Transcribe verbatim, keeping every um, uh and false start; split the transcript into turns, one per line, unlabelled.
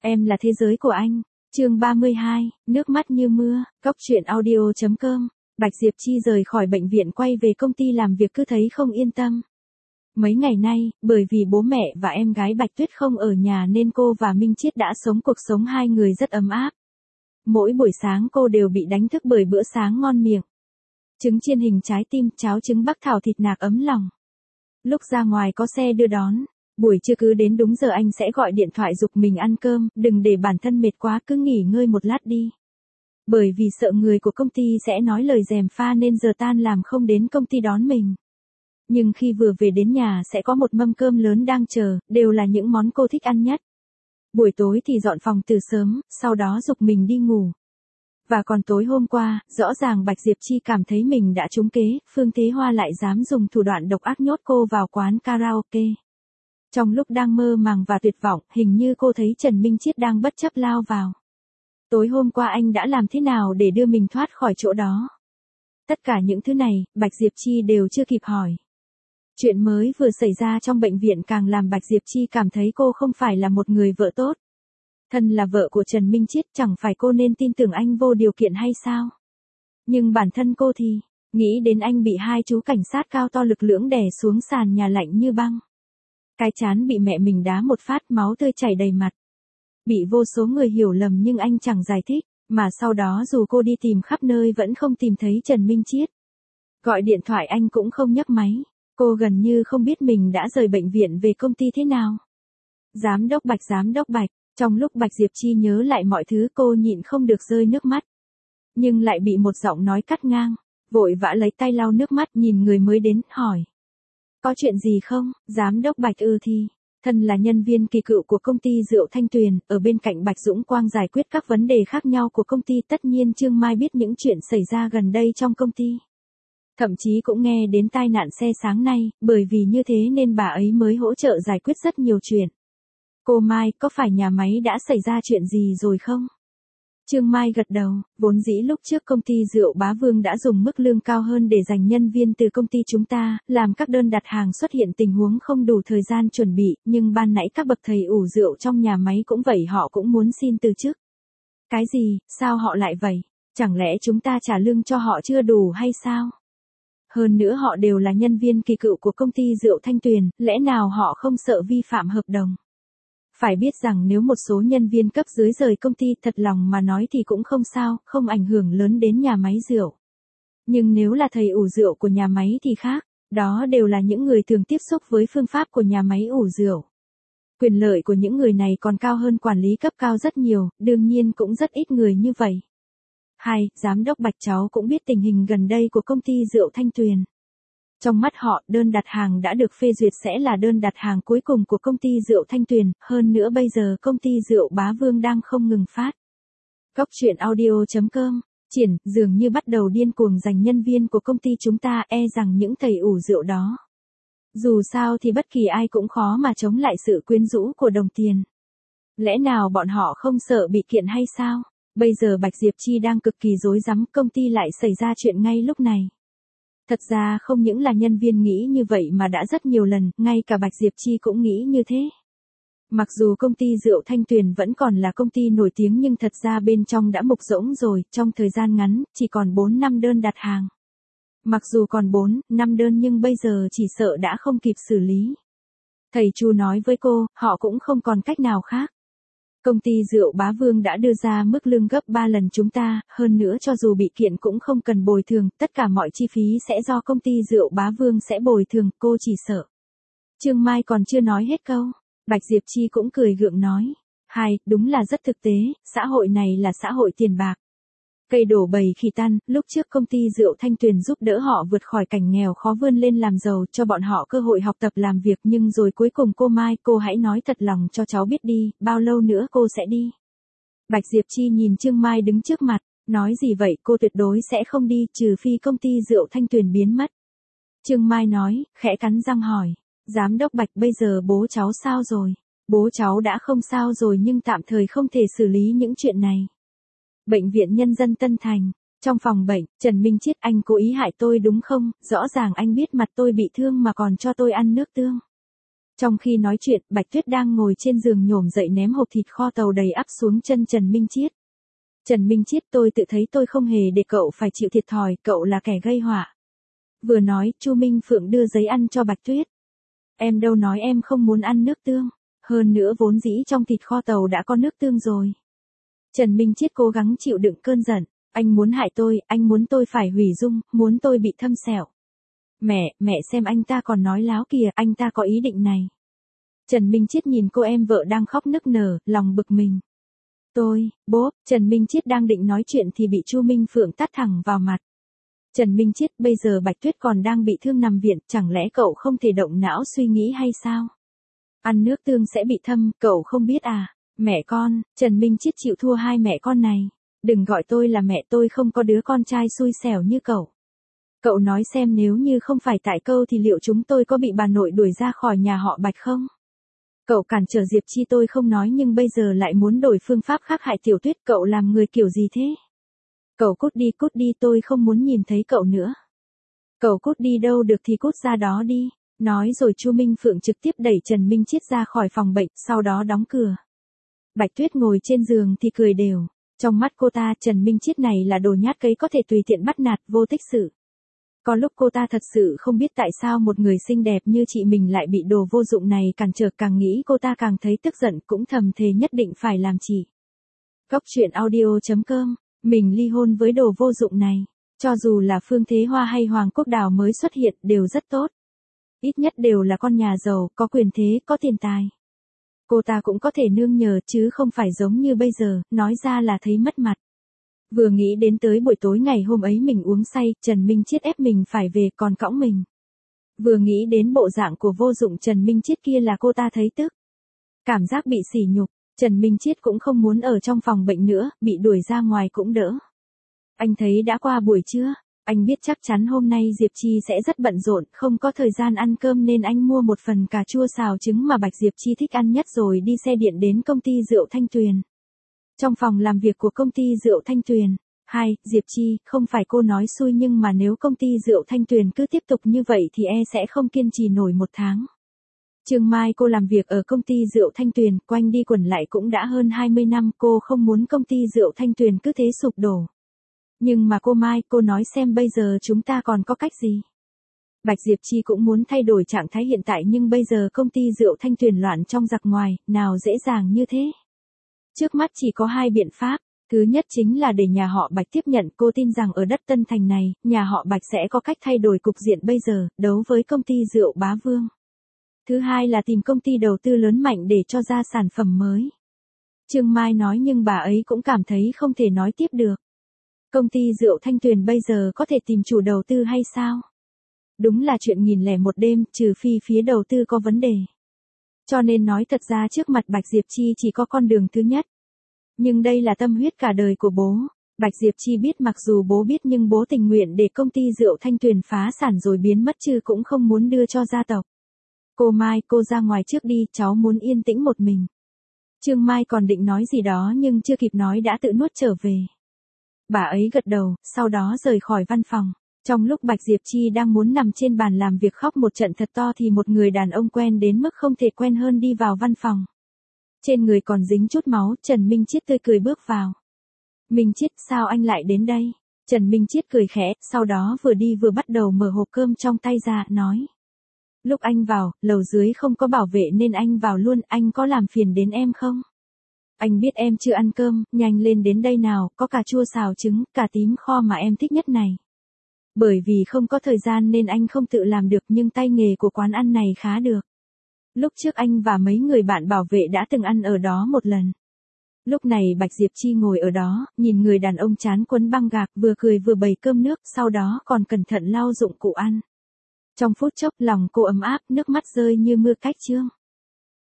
Em là thế giới của anh. Chương ba mươi hai, nước mắt như mưa, cóc truyện audio chấm com. Bạch Diệp Chi rời khỏi bệnh viện quay về công ty làm việc cứ thấy không yên tâm. Mấy ngày nay, bởi vì bố mẹ và em gái Bạch Tuyết không ở nhà nên cô và Minh Chiết đã sống cuộc sống hai người rất ấm áp. Mỗi buổi sáng cô đều bị đánh thức bởi bữa sáng ngon miệng. Trứng chiên hình trái tim, cháo trứng bắc thảo thịt nạc ấm lòng. Lúc ra ngoài có xe đưa đón. Buổi trưa cứ đến đúng giờ anh sẽ gọi điện thoại giục mình ăn cơm, đừng để bản thân mệt quá, cứ nghỉ ngơi một lát đi. Bởi vì sợ người của công ty sẽ nói lời gièm pha nên giờ tan làm không đến công ty đón mình. Nhưng khi vừa về đến nhà sẽ có một mâm cơm lớn đang chờ, đều là những món cô thích ăn nhất. Buổi tối thì dọn phòng từ sớm, sau đó giục mình đi ngủ. Và còn tối hôm qua, rõ ràng Bạch Diệp Chi cảm thấy mình đã trúng kế, Phương Thế Hoa lại dám dùng thủ đoạn độc ác nhốt cô vào quán karaoke. Trong lúc đang mơ màng và tuyệt vọng, hình như cô thấy Trần Minh Chiết đang bất chấp lao vào. Tối hôm qua anh đã làm thế nào để đưa mình thoát khỏi chỗ đó? Tất cả những thứ này, Bạch Diệp Chi đều chưa kịp hỏi. Chuyện mới vừa xảy ra trong bệnh viện càng làm Bạch Diệp Chi cảm thấy cô không phải là một người vợ tốt. Thân là vợ của Trần Minh Chiết, chẳng phải cô nên tin tưởng anh vô điều kiện hay sao? Nhưng bản thân cô thì, nghĩ đến anh bị hai chú cảnh sát cao to lực lưỡng đè xuống sàn nhà lạnh như băng. Cái trán bị mẹ mình đá một phát, máu tươi chảy đầy mặt. Bị vô số người hiểu lầm nhưng anh chẳng giải thích, mà sau đó dù cô đi tìm khắp nơi vẫn không tìm thấy Trần Minh Chiết. Gọi điện thoại anh cũng không nhấc máy, cô gần như không biết mình đã rời bệnh viện về công ty thế nào. Giám đốc Bạch, giám đốc Bạch, trong lúc Bạch Diệp Chi nhớ lại mọi thứ cô nhịn không được rơi nước mắt. Nhưng lại bị một giọng nói cắt ngang, vội vã lấy tay lau nước mắt nhìn người mới đến, hỏi. Có chuyện gì không, giám đốc Bạch? Ư thì, thân là nhân viên kỳ cựu của công ty rượu Thanh Tuyền, ở bên cạnh Bạch Dũng Quang giải quyết các vấn đề khác nhau của công ty, tất nhiên Trương Mai biết những chuyện xảy ra gần đây trong công ty. Thậm chí cũng nghe đến tai nạn xe sáng nay, bởi vì như thế nên bà ấy mới hỗ trợ giải quyết rất nhiều chuyện. Cô Mai, có phải nhà máy đã xảy ra chuyện gì rồi không? Trương Mai gật đầu, vốn dĩ lúc trước công ty rượu Bá Vương đã dùng mức lương cao hơn để dành nhân viên từ công ty chúng ta, làm các đơn đặt hàng xuất hiện tình huống không đủ thời gian chuẩn bị, nhưng ban nãy các bậc thầy ủ rượu trong nhà máy cũng vậy, họ cũng muốn xin từ chức. Cái gì, sao họ lại vậy? Chẳng lẽ chúng ta trả lương cho họ chưa đủ hay sao? Hơn nữa họ đều là nhân viên kỳ cựu của công ty rượu Thanh Tuyền, lẽ nào họ không sợ vi phạm hợp đồng? Phải biết rằng nếu một số nhân viên cấp dưới rời công ty, thật lòng mà nói thì cũng không sao, không ảnh hưởng lớn đến nhà máy rượu. Nhưng nếu là thầy ủ rượu của nhà máy thì khác, đó đều là những người thường tiếp xúc với phương pháp của nhà máy ủ rượu. Quyền lợi của những người này còn cao hơn quản lý cấp cao rất nhiều, đương nhiên cũng rất ít người như vậy. Hai, giám đốc Bạch, cháu cũng biết tình hình gần đây của công ty rượu Thanh Tuyền. Trong mắt họ, đơn đặt hàng đã được phê duyệt sẽ là đơn đặt hàng cuối cùng của công ty rượu Thanh Tuyền, hơn nữa bây giờ công ty rượu Bá Vương đang không ngừng phát. Cóc truyện audio chấm com, triển, dường như bắt đầu điên cuồng giành nhân viên của công ty chúng ta, e rằng những thầy ủ rượu đó. Dù sao thì bất kỳ ai cũng khó mà chống lại sự quyến rũ của đồng tiền. Lẽ nào bọn họ không sợ bị kiện hay sao? Bây giờ Bạch Diệp Chi đang cực kỳ rối rắm, công ty lại xảy ra chuyện ngay lúc này. Thật ra không những là nhân viên nghĩ như vậy mà đã rất nhiều lần, ngay cả Bạch Diệp Chi cũng nghĩ như thế. Mặc dù công ty rượu Thanh Tuyền vẫn còn là công ty nổi tiếng nhưng thật ra bên trong đã mục rỗng rồi, trong thời gian ngắn, chỉ còn bốn năm đơn đặt hàng. Mặc dù còn bốn năm đơn nhưng bây giờ chỉ sợ đã không kịp xử lý. Thầy Chu nói với cô, họ cũng không còn cách nào khác. Công ty rượu Bá Vương đã đưa ra mức lương gấp ba lần chúng ta, hơn nữa cho dù bị kiện cũng không cần bồi thường, tất cả mọi chi phí sẽ do công ty rượu Bá Vương sẽ bồi thường, cô chỉ sợ. Trương Mai còn chưa nói hết câu, Bạch Diệp Chi cũng cười gượng nói. Hai, đúng là rất thực tế, xã hội này là xã hội tiền bạc. Cây đổ bầy khi tan, lúc trước công ty rượu Thanh Tuyền giúp đỡ họ vượt khỏi cảnh nghèo khó vươn lên làm giàu, cho bọn họ cơ hội học tập làm việc, nhưng rồi cuối cùng cô Mai, cô hãy nói thật lòng cho cháu biết đi, bao lâu nữa cô sẽ đi? Bạch Diệp Chi nhìn Trương Mai đứng trước mặt, nói gì vậy, cô tuyệt đối sẽ không đi, trừ phi công ty rượu Thanh Tuyền biến mất. Trương Mai nói, khẽ cắn răng hỏi, giám đốc Bạch, bây giờ bố cháu sao rồi? Bố cháu đã không sao rồi nhưng tạm thời không thể xử lý những chuyện này. Bệnh viện Nhân dân Tân Thành, trong phòng bệnh, Trần Minh Chiết, anh cố ý hại tôi đúng không? Rõ ràng anh biết mặt tôi bị thương mà còn cho tôi ăn nước tương. Trong khi nói chuyện, Bạch Tuyết đang ngồi trên giường nhổm dậy ném hộp thịt kho tàu đầy ắp xuống chân Trần Minh Chiết. Trần Minh Chiết, tôi tự thấy tôi không hề để cậu phải chịu thiệt thòi, cậu là kẻ gây họa. Vừa nói, Chu Minh Phượng đưa giấy ăn cho Bạch Tuyết. Em đâu nói em không muốn ăn nước tương, hơn nữa vốn dĩ trong thịt kho tàu đã có nước tương rồi. Trần Minh Chiết cố gắng chịu đựng cơn giận, anh muốn hại tôi, anh muốn tôi phải hủy dung, muốn tôi bị thâm sẹo. Mẹ, mẹ xem anh ta còn nói láo kìa, anh ta có ý định này. Trần Minh Chiết nhìn cô em vợ đang khóc nức nở, lòng bực mình. Tôi, bố, Trần Minh Chiết đang định nói chuyện thì bị Chu Minh Phượng tát thẳng vào mặt. Trần Minh Chiết, bây giờ Bạch Tuyết còn đang bị thương nằm viện, chẳng lẽ cậu không thể động não suy nghĩ hay sao? Ăn nước tương sẽ bị thâm, cậu không biết à? Mẹ con, Trần Minh Chiết chịu thua hai mẹ con này. Đừng gọi tôi là mẹ, tôi không có đứa con trai xui xẻo như cậu. Cậu nói xem nếu như không phải tại câu thì liệu chúng tôi có bị bà nội đuổi ra khỏi nhà họ Bạch không? Cậu cản trở Diệp Chi tôi không nói nhưng bây giờ lại muốn đổi phương pháp khác hại Tiểu Tuyết, cậu làm người kiểu gì thế? Cậu cút đi, cút đi, tôi không muốn nhìn thấy cậu nữa. Cậu cút đi đâu được thì cút ra đó đi. Nói rồi Chu Minh Phượng trực tiếp đẩy Trần Minh Chiết ra khỏi phòng bệnh, sau đó đóng cửa. Bạch Tuyết ngồi trên giường thì cười đều. Trong mắt cô ta, Trần Minh Chiết này là đồ nhát cấy có thể tùy tiện bắt nạt, vô tích sự. Có lúc cô ta thật sự không biết tại sao một người xinh đẹp như chị mình lại bị đồ vô dụng này cản trở, càng nghĩ cô ta càng thấy tức giận, cũng thầm thề nhất định phải làm chị. Góc truyện audio chấm com, mình ly hôn với đồ vô dụng này. Cho dù là Phương Thế Hoa hay Hoàng Quốc Đào mới xuất hiện đều rất tốt. Ít nhất đều là con nhà giàu, có quyền thế, có tiền tài. Cô ta cũng có thể nương nhờ chứ không phải giống như bây giờ, nói ra là thấy mất mặt. Vừa nghĩ đến tới buổi tối ngày hôm ấy mình uống say, Trần Minh Chiết ép mình phải về còn cõng mình. Vừa nghĩ đến bộ dạng của vô dụng Trần Minh Chiết kia là cô ta thấy tức. Cảm giác bị sỉ nhục, Trần Minh Chiết cũng không muốn ở trong phòng bệnh nữa, bị đuổi ra ngoài cũng đỡ. Anh thấy đã qua buổi trưa, anh biết chắc chắn hôm nay Diệp Chi sẽ rất bận rộn, không có thời gian ăn cơm nên anh mua một phần cà chua xào trứng mà Bạch Diệp Chi thích ăn nhất rồi đi xe điện đến công ty rượu Thanh Tuyền. Trong phòng làm việc của công ty rượu Thanh Tuyền, hai, Diệp Chi, không phải cô nói xui nhưng mà nếu công ty rượu Thanh Tuyền cứ tiếp tục như vậy thì e sẽ không kiên trì nổi một tháng. Trương Mai, cô làm việc ở công ty rượu Thanh Tuyền, quanh đi quẩn lại cũng đã hơn hai mươi năm, cô không muốn công ty rượu Thanh Tuyền cứ thế sụp đổ. Nhưng mà cô Mai, cô nói xem bây giờ chúng ta còn có cách gì? Bạch Diệp Chi cũng muốn thay đổi trạng thái hiện tại nhưng bây giờ công ty rượu Thanh Tuyền loạn trong giặc ngoài, nào dễ dàng như thế. Trước mắt chỉ có hai biện pháp, thứ nhất chính là để nhà họ Bạch tiếp nhận, cô tin rằng ở đất Tân Thành này, nhà họ Bạch sẽ có cách thay đổi cục diện bây giờ, đấu với công ty rượu Bá Vương. Thứ hai là tìm công ty đầu tư lớn mạnh để cho ra sản phẩm mới. Trương Mai nói nhưng bà ấy cũng cảm thấy không thể nói tiếp được. Công ty rượu Thanh Tuyền bây giờ có thể tìm chủ đầu tư hay sao? Đúng là chuyện nghìn lẻ một đêm, trừ phi phía đầu tư có vấn đề. Cho nên nói thật ra trước mặt Bạch Diệp Chi chỉ có con đường thứ nhất. Nhưng đây là tâm huyết cả đời của bố. Bạch Diệp Chi biết mặc dù bố biết nhưng bố tình nguyện để công ty rượu Thanh Tuyền phá sản rồi biến mất chứ cũng không muốn đưa cho gia tộc. Cô Mai, cô ra ngoài trước đi, cháu muốn yên tĩnh một mình. Trương Mai còn định nói gì đó nhưng chưa kịp nói đã tự nuốt trở về. Bà ấy gật đầu, sau đó rời khỏi văn phòng. Trong lúc Bạch Diệp Chi đang muốn nằm trên bàn làm việc khóc một trận thật to thì một người đàn ông quen đến mức không thể quen hơn đi vào văn phòng. Trên người còn dính chút máu, Trần Minh Chiết tươi cười bước vào. Minh Chiết, sao anh lại đến đây? Trần Minh Chiết cười khẽ, sau đó vừa đi vừa bắt đầu mở hộp cơm trong tay ra, nói. Lúc anh vào, lầu dưới không có bảo vệ nên anh vào luôn, anh có làm phiền đến em không? Anh biết em chưa ăn cơm, nhanh lên đến đây nào, có cà chua xào trứng, cà tím kho mà em thích nhất này. Bởi vì không có thời gian nên anh không tự làm được nhưng tay nghề của quán ăn này khá được. Lúc trước anh và mấy người bạn bảo vệ đã từng ăn ở đó một lần. Lúc này Bạch Diệp Chi ngồi ở đó, nhìn người đàn ông chán quấn băng gạc vừa cười vừa bày cơm nước, sau đó còn cẩn thận lau dụng cụ ăn. Trong phút chốc lòng cô ấm áp, nước mắt rơi như mưa cách chương.